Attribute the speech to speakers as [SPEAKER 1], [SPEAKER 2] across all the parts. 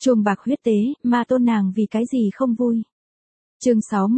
[SPEAKER 1] Chuông bạc huyết tế, ma tôn nàng vì cái gì không vui. Chương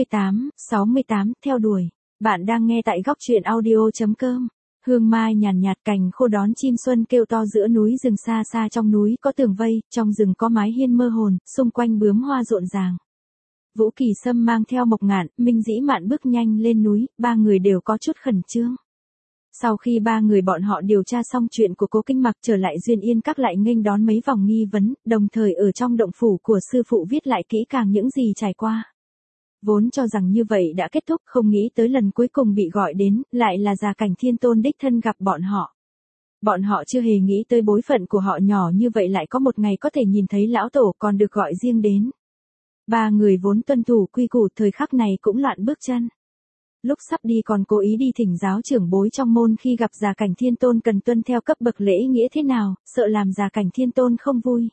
[SPEAKER 1] 68, theo đuổi. Bạn đang nghe tại góc truyện audio.com. Hương mai nhàn nhạt cành khô đón chim xuân kêu to giữa núi rừng, xa xa trong núi có tường vây, trong rừng có mái hiên mơ hồn, xung quanh bướm hoa rộn ràng. Vũ Kỳ Sâm mang theo Mộc Ngạn, Minh Dĩ Mạn bước nhanh lên núi, ba người đều có chút khẩn trương. Sau khi ba người bọn họ điều tra xong chuyện của Cố Kinh Mặc trở lại Duyên Yên Các, lại nghênh đón mấy vòng nghi vấn, đồng thời ở trong động phủ của sư phụ viết lại kỹ càng những gì trải qua. Vốn cho rằng như vậy đã kết thúc, không nghĩ tới lần cuối cùng bị gọi đến, lại là Già Cảnh Thiên Tôn đích thân gặp bọn họ. Bọn họ chưa hề nghĩ tới bối phận của họ nhỏ như vậy lại có một ngày có thể nhìn thấy lão tổ còn được gọi riêng đến. Ba người vốn tuân thủ quy củ, thời khắc này cũng loạn bước chân. Lúc sắp đi còn cố ý đi thỉnh giáo trưởng bối trong môn, khi gặp Già Cảnh Thiên Tôn cần tuân theo cấp bậc lễ nghĩa thế nào, sợ làm Già Cảnh Thiên Tôn không vui.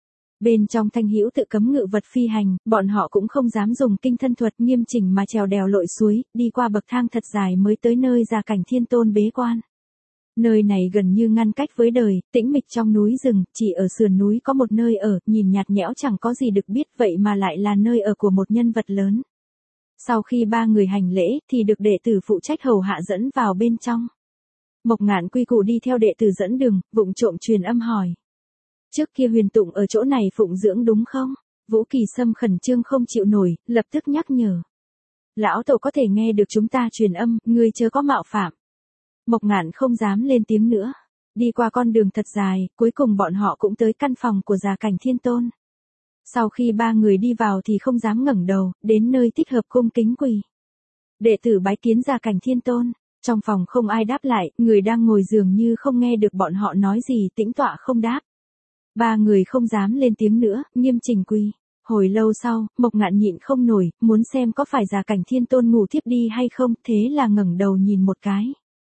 [SPEAKER 1] Bên trong Thanh Hữu tự cấm ngự vật phi hành, bọn họ cũng không dám dùng kinh thân thuật, nghiêm chỉnh mà trèo đèo lội suối, đi qua bậc thang thật dài mới tới nơi Già Cảnh Thiên Tôn bế quan. Nơi này gần như ngăn cách với đời, tĩnh mịch trong núi rừng, chỉ ở sườn núi có một nơi ở, nhìn nhạt nhẽo chẳng có gì được biết, vậy mà lại là nơi ở của một nhân vật lớn. Sau khi ba người hành lễ, thì được đệ tử phụ trách hầu hạ dẫn vào bên trong. Mộc Ngạn quy củ đi theo đệ tử dẫn đường, vụng trộm truyền âm hỏi. Trước kia Huyền Tụng ở chỗ này phụng dưỡng đúng không? Vũ Kỳ Sâm khẩn trương không chịu nổi, lập tức nhắc nhở. Lão tổ có thể nghe được chúng ta truyền âm, ngươi chớ có mạo phạm. Mộc Ngạn không dám lên tiếng nữa. Đi qua con đường thật dài, cuối cùng bọn họ cũng tới căn phòng của Già Cảnh Thiên Tôn. Sau khi ba người đi vào thì không dám ngẩng đầu, đến nơi thích hợp cung kính quỳ. Đệ tử bái kiến Già Cảnh Thiên Tôn. Trong phòng không ai đáp lại, người đang ngồi dường như không nghe được bọn họ nói gì, tĩnh tọa không đáp. Ba người không dám lên tiếng nữa, nghiêm chỉnh quỳ. Hồi lâu sau, Mộc Ngạn nhịn không nổi, muốn xem có phải Già Cảnh Thiên Tôn ngủ thiếp đi hay không, thế là ngẩng đầu nhìn một cái.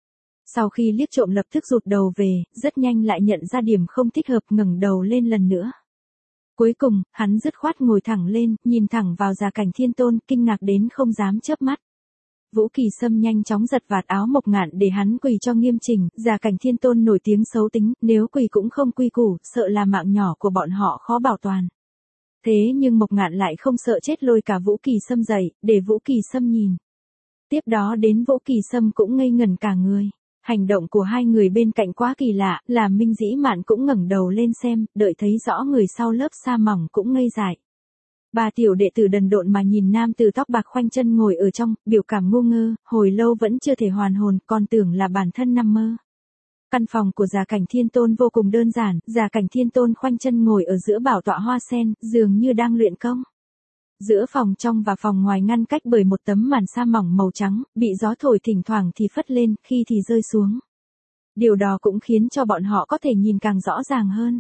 [SPEAKER 1] Sau khi liếc trộm lập tức rụt đầu về, rất nhanh lại nhận ra điểm không thích hợp, ngẩng đầu lên lần nữa. Cuối cùng, hắn dứt khoát ngồi thẳng lên, nhìn thẳng vào Già Cảnh Thiên Tôn, kinh ngạc đến không dám chớp mắt. Vũ Kỳ Sâm nhanh chóng giật vạt áo Mộc Ngạn để hắn quỳ cho nghiêm chỉnh, Già Cảnh Thiên Tôn nổi tiếng xấu tính, nếu quỳ cũng không quy củ, sợ là mạng nhỏ của bọn họ khó bảo toàn. Thế nhưng Mộc Ngạn lại không sợ chết, lôi cả Vũ Kỳ Sâm dậy, để Vũ Kỳ Sâm nhìn. Tiếp đó đến Vũ Kỳ Sâm cũng ngây ngẩn cả người. Hành động của hai người bên cạnh quá kỳ lạ, làm Minh Dĩ Mạn cũng ngẩng đầu lên xem, đợi thấy rõ người sau lớp sa mỏng cũng ngây dại. Ba tiểu đệ tử đần độn mà nhìn nam tử tóc bạc khoanh chân ngồi ở trong, biểu cảm ngu ngơ, hồi lâu vẫn chưa thể hoàn hồn, còn tưởng là bản thân nằm mơ. Căn phòng của Già Cảnh Thiên Tôn vô cùng đơn giản, Già Cảnh Thiên Tôn khoanh chân ngồi ở giữa bảo tọa hoa sen, dường như đang luyện công. Giữa phòng trong và phòng ngoài ngăn cách bởi một tấm màn sa mỏng màu trắng, bị gió thổi thỉnh thoảng thì phất lên, khi thì rơi xuống. Điều đó cũng khiến cho bọn họ có thể nhìn càng rõ ràng hơn.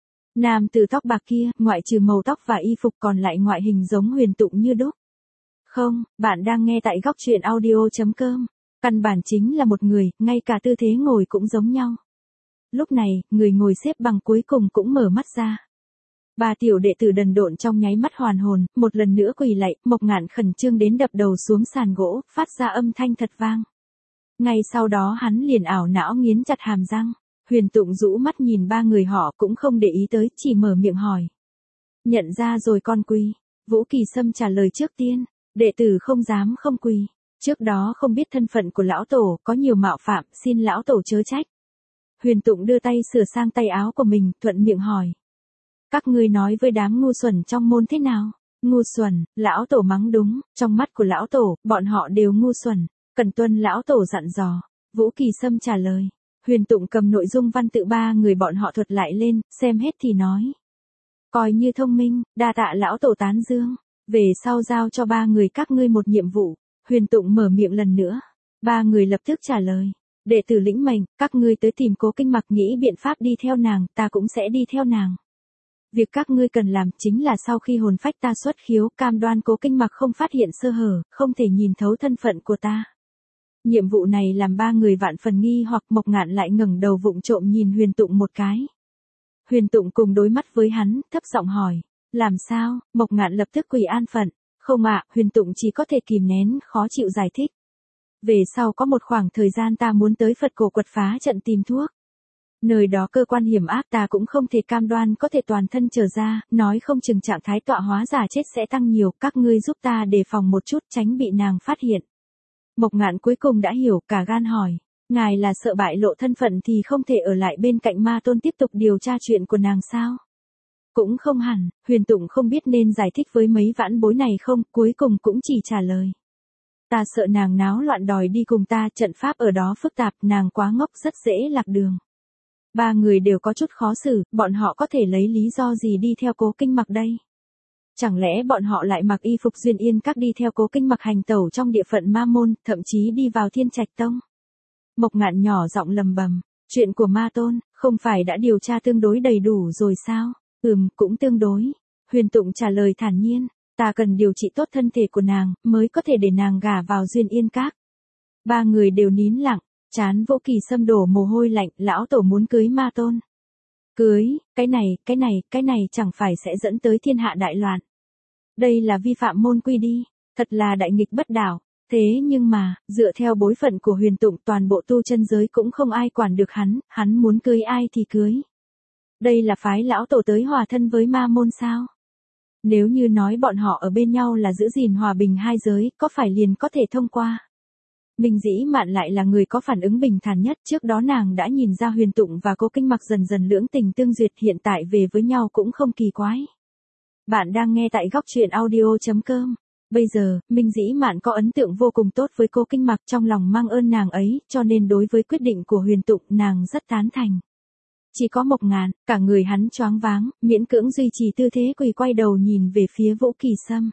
[SPEAKER 1] Nam tử tóc bạc kia, ngoại trừ màu tóc và y phục còn lại ngoại hình giống Huyền Tụng như đúc. Không, bạn đang nghe tại góc truyện audio.com. Căn bản chính là một người, ngay cả tư thế ngồi cũng giống nhau. Lúc này, người ngồi xếp bằng cuối cùng cũng mở mắt ra. Ba tiểu đệ tử đần độn trong nháy mắt hoàn hồn, một lần nữa quỳ lạy, Mộc Ngạn khẩn trương đến đập đầu xuống sàn gỗ, phát ra âm thanh thật vang. Ngay sau đó hắn liền ảo não nghiến chặt hàm răng. Huyền Tụng rũ mắt nhìn ba người họ cũng không để ý tới, chỉ mở miệng hỏi. Nhận ra rồi con quỳ. Vũ Kỳ Sâm trả lời trước tiên. Đệ tử không dám không quỳ. Trước đó không biết thân phận của lão tổ, có nhiều mạo phạm, xin lão tổ chớ trách. Huyền Tụng đưa tay sửa sang tay áo của mình, thuận miệng hỏi. Các ngươi nói với đám ngu xuẩn trong môn thế nào? Ngu xuẩn, lão tổ mắng đúng, trong mắt của lão tổ, bọn họ đều ngu xuẩn, cần tuân lão tổ dặn dò. Vũ Kỳ Sâm trả lời. Huyền Tụng cầm nội dung văn tự ba người bọn họ thuật lại lên, xem hết thì nói. Coi như thông minh, đa tạ lão tổ tán dương. Về sau giao cho ba người các ngươi một nhiệm vụ. Huyền Tụng mở miệng lần nữa. Ba người lập tức trả lời. Đệ tử lĩnh mệnh, các ngươi tới tìm Cố Kinh Mặc nghĩ biện pháp đi theo nàng, ta cũng sẽ đi theo nàng. Việc các ngươi cần làm chính là sau khi hồn phách ta xuất khiếu, cam đoan Cố Kinh Mặc không phát hiện sơ hở, không thể nhìn thấu thân phận của ta. Nhiệm vụ này làm ba người vạn phần nghi hoặc. Mộc Ngạn lại ngẩng đầu vụng trộm nhìn Huyền Tụng một cái. Huyền Tụng cùng đối mắt với hắn, thấp giọng hỏi. Làm sao? Mộc Ngạn lập tức quỳ an phận. Không ạ, Huyền Tụng chỉ có thể kìm nén, khó chịu giải thích. Về sau có một khoảng thời gian ta muốn tới Phật Cổ Quật Phá Trận tìm thuốc. Nơi đó cơ quan hiểm ác ta cũng không thể cam đoan có thể toàn thân trở ra, nói không chừng trạng thái tọa hóa giả chết sẽ tăng nhiều, các ngươi giúp ta đề phòng một chút tránh bị nàng phát hiện. Mộc Ngạn cuối cùng đã hiểu, cả gan hỏi, ngài là sợ bại lộ thân phận thì không thể ở lại bên cạnh Ma Tôn tiếp tục điều tra chuyện của nàng sao? Cũng không hẳn, Huyền Tụng không biết nên giải thích với mấy vãn bối này không, cuối cùng cũng chỉ trả lời. Ta sợ nàng náo loạn đòi đi cùng ta, trận pháp ở đó phức tạp, nàng quá ngốc rất dễ lạc đường. Ba người đều có chút khó xử, bọn họ có thể lấy lý do gì đi theo Cố Kinh Mặc đây? Chẳng lẽ bọn họ lại mặc y phục Duyên Yên Các đi theo Cố Kinh Mặc hành tẩu trong địa phận Ma Môn, thậm chí đi vào Thiên Trạch Tông? Mộc Ngạn nhỏ giọng lầm bầm, chuyện của Ma Tôn, không phải đã điều tra tương đối đầy đủ rồi sao? Cũng tương đối. Huyền Tụng trả lời thản nhiên, ta cần điều trị tốt thân thể của nàng, mới có thể để nàng gả vào Duyên Yên Các. Ba người đều nín lặng, trán Vũ Kỳ Sâm đổ mồ hôi lạnh, lão tổ muốn cưới Ma Tôn. Cưới, cái này chẳng phải sẽ dẫn tới thiên hạ đại loạn. Đây là vi phạm môn quy đi, thật là đại nghịch bất đạo. Thế nhưng mà, dựa theo bối phận của Huyền Tụng toàn bộ tu chân giới cũng không ai quản được hắn muốn cưới ai thì cưới. Đây là phái lão tổ tới hòa thân với Ma Môn sao? Nếu như nói bọn họ ở bên nhau là giữ gìn hòa bình hai giới, có phải liền có thể thông qua? Minh Dĩ Mạn lại là người có phản ứng bình thản nhất, trước đó nàng đã nhìn ra Huyền Tụng và Cố Kinh Mặc dần dần lưỡng tình tương duyệt, hiện tại về với nhau cũng không kỳ quái. Bạn đang nghe tại góc truyện audio.com. Bây giờ, Minh Dĩ Mạn có ấn tượng vô cùng tốt với Cố Kinh Mặc, trong lòng mang ơn nàng ấy, cho nên đối với quyết định của Huyền Tụng nàng rất tán thành. Chỉ có Mộc Ngạn, cả người hắn choáng váng, miễn cưỡng duy trì tư thế quỳ quay đầu nhìn về phía Vũ Kỳ Sâm.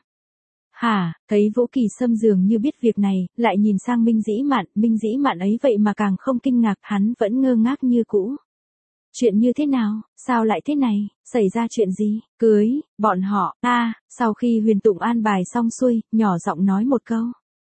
[SPEAKER 1] Thấy Vũ Kỳ Sâm dường như biết việc này, lại nhìn sang Minh Dĩ Mạn ấy vậy mà càng không kinh ngạc, hắn vẫn ngơ ngác như cũ. Chuyện như thế nào, sao lại thế này, xảy ra chuyện gì, cưới, bọn họ, sau khi Huyền Tụng an bài xong xuôi, nhỏ giọng nói một câu.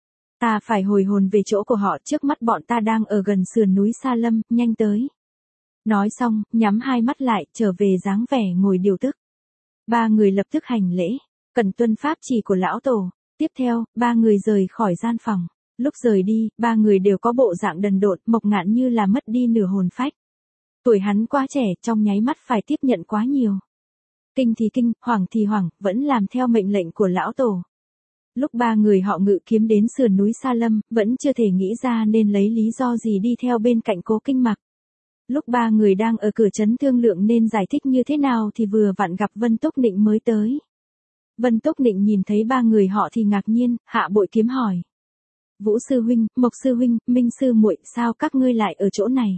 [SPEAKER 1] Ta phải hồi hồn về chỗ của họ, trước mắt bọn ta đang ở gần sườn núi Sa Lâm, nhanh tới. Nói xong, nhắm hai mắt lại, trở về dáng vẻ ngồi điều tức. Ba người lập tức hành lễ, cần tuân pháp chỉ của lão tổ. Tiếp theo, ba người rời khỏi gian phòng. Lúc rời đi, ba người đều có bộ dạng đần độn, Mộc Ngạn như là mất đi nửa hồn phách. Tuổi hắn quá trẻ, trong nháy mắt phải tiếp nhận quá nhiều. Kinh thì kinh, hoảng thì hoảng, vẫn làm theo mệnh lệnh của lão tổ. Lúc ba người họ ngự kiếm đến sườn núi Sa Lâm, vẫn chưa thể nghĩ ra nên lấy lý do gì đi theo bên cạnh Cố Kinh Mặc. Lúc ba người đang ở cửa trấn thương lượng nên giải thích như thế nào thì vừa vặn gặp Vân Túc Nịnh mới tới. Vân Túc Nịnh nhìn thấy ba người họ thì ngạc nhiên, hạ bội kiếm hỏi. Vũ sư huynh, Mộc sư huynh, Minh sư muội, sao các ngươi lại ở chỗ này?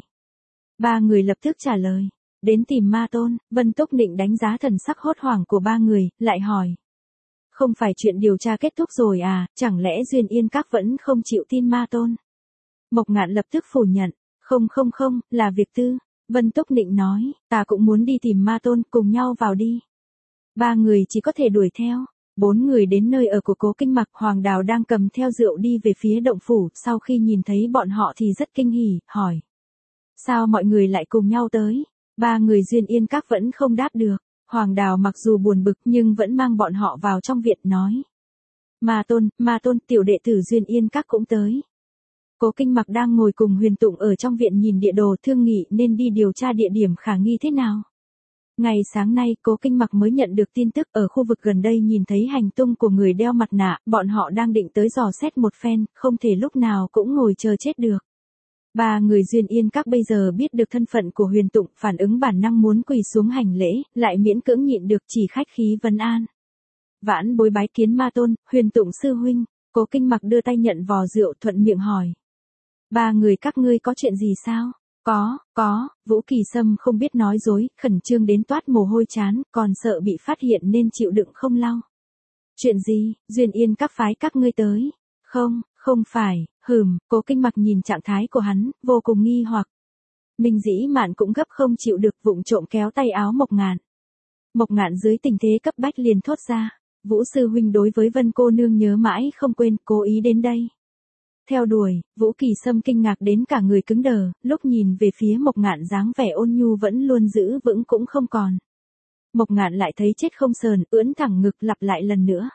[SPEAKER 1] Ba người lập tức trả lời. Đến tìm Ma Tôn. Vân Túc Nịnh đánh giá thần sắc hốt hoảng của ba người, lại hỏi. Không phải chuyện điều tra kết thúc rồi à, chẳng lẽ Duyên Yên Các vẫn không chịu tin Ma Tôn? Mộc Ngạn lập tức phủ nhận. Không, là việc tư. Vân Túc Nịnh nói, ta cũng muốn đi tìm Ma Tôn, cùng nhau vào đi. Ba người chỉ có thể đuổi theo. Bốn người đến nơi ở của Cố Kinh Mặc, Hoàng Đào đang cầm theo rượu đi về phía động phủ, sau khi nhìn thấy bọn họ thì rất kinh hỉ, hỏi. Sao mọi người lại cùng nhau tới? Ba người Duyên Yên Các vẫn không đáp được. Hoàng Đào mặc dù buồn bực nhưng vẫn mang bọn họ vào trong viện nói. Ma Tôn, tiểu đệ tử Duyên Yên Các cũng tới. Cố Kinh Mặc đang ngồi cùng Huyền Tụng ở trong viện nhìn địa đồ, thương nghị nên đi điều tra địa điểm khả nghi thế nào. Ngày sáng nay, Cố Kinh Mặc mới nhận được tin tức ở khu vực gần đây nhìn thấy hành tung của người đeo mặt nạ, bọn họ đang định tới dò xét một phen, không thể lúc nào cũng ngồi chờ chết được. Ba người Duyên Yên Các bây giờ biết được thân phận của Huyền Tụng, phản ứng bản năng muốn quỳ xuống hành lễ, lại miễn cưỡng nhịn được, chỉ khách khí vấn an. Vãn bối bái kiến Ma Tôn, Huyền Tụng sư huynh. Cố Kinh Mặc đưa tay nhận vò rượu, thuận miệng hỏi. Ba người các ngươi có chuyện gì sao? Có, Vũ Kỳ Sâm không biết nói dối, khẩn trương đến toát mồ hôi trán, còn sợ bị phát hiện nên chịu đựng không lau. Chuyện gì, Duyên Yên Các phái các ngươi tới? Không phải, Cố Kinh Mặc nhìn trạng thái của hắn, vô cùng nghi hoặc. Minh Dĩ Mạn cũng gấp không chịu được, vụng trộm kéo tay áo Mộc Ngạn. Mộc Ngạn dưới tình thế cấp bách liền thốt ra, Vũ sư huynh đối với Vân cô nương nhớ mãi không quên, cố ý đến đây. Theo đuổi, Vũ Kỳ Sâm kinh ngạc đến cả người cứng đờ, lúc nhìn về phía Mộc Ngạn dáng vẻ ôn nhu vẫn luôn giữ vững cũng không còn. Mộc Ngạn lại thấy chết không sờn, ưỡn thẳng ngực lặp lại lần nữa.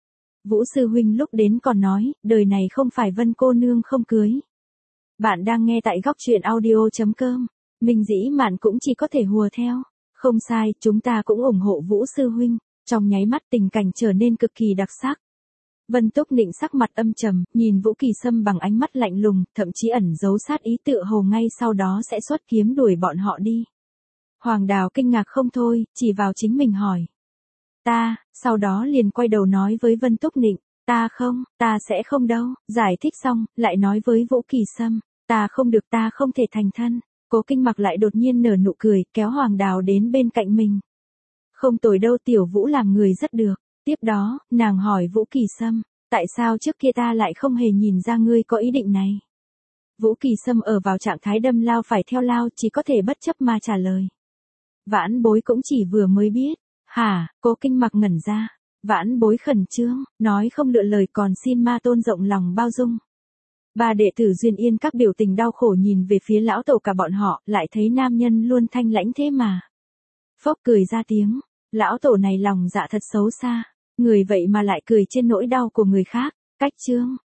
[SPEAKER 1] Vũ sư huynh lúc đến còn nói, đời này không phải Vân cô nương không cưới. Bạn đang nghe tại góc truyện audio.com. Minh Dĩ Mạn cũng chỉ có thể hùa theo. Không sai, chúng ta cũng ủng hộ Vũ sư huynh. Trong nháy mắt tình cảnh trở nên cực kỳ đặc sắc. Vân Túc Nịnh sắc mặt âm trầm, nhìn Vũ Kỳ Sâm bằng ánh mắt lạnh lùng, thậm chí ẩn giấu sát ý tựa hồ ngay sau đó sẽ xuất kiếm đuổi bọn họ đi. Hoàng Đào kinh ngạc không thôi, chỉ vào chính mình hỏi. Ta, sau đó liền quay đầu nói với Vân Túc Nịnh, ta sẽ không đâu, giải thích xong, lại nói với Vũ Kỳ Sâm, ta không được, ta không thể thành thân. Cố Kinh Mặc lại đột nhiên nở nụ cười, kéo Hoàng Đào đến bên cạnh mình. Không tồi đâu, Tiểu Vũ làm người rất được. Tiếp đó, nàng hỏi Vũ Kỳ Sâm, tại sao trước kia ta lại không hề nhìn ra ngươi có ý định này? Vũ Kỳ Sâm ở vào trạng thái đâm lao phải theo lao, chỉ có thể bất chấp mà trả lời. Vãn bối cũng chỉ vừa mới biết. Hả? Cố Kinh Mặc ngẩn ra. Vãn bối khẩn trương, nói không lựa lời, còn xin ma tôn rộng lòng bao dung. Ba đệ tử Duyên Yên các biểu tình đau khổ nhìn về phía lão tổ cả bọn họ, lại thấy nam nhân luôn thanh lãnh thế mà. Phốc cười ra tiếng, lão tổ này lòng dạ thật xấu xa, người vậy mà lại cười trên nỗi đau của người khác. Cách chương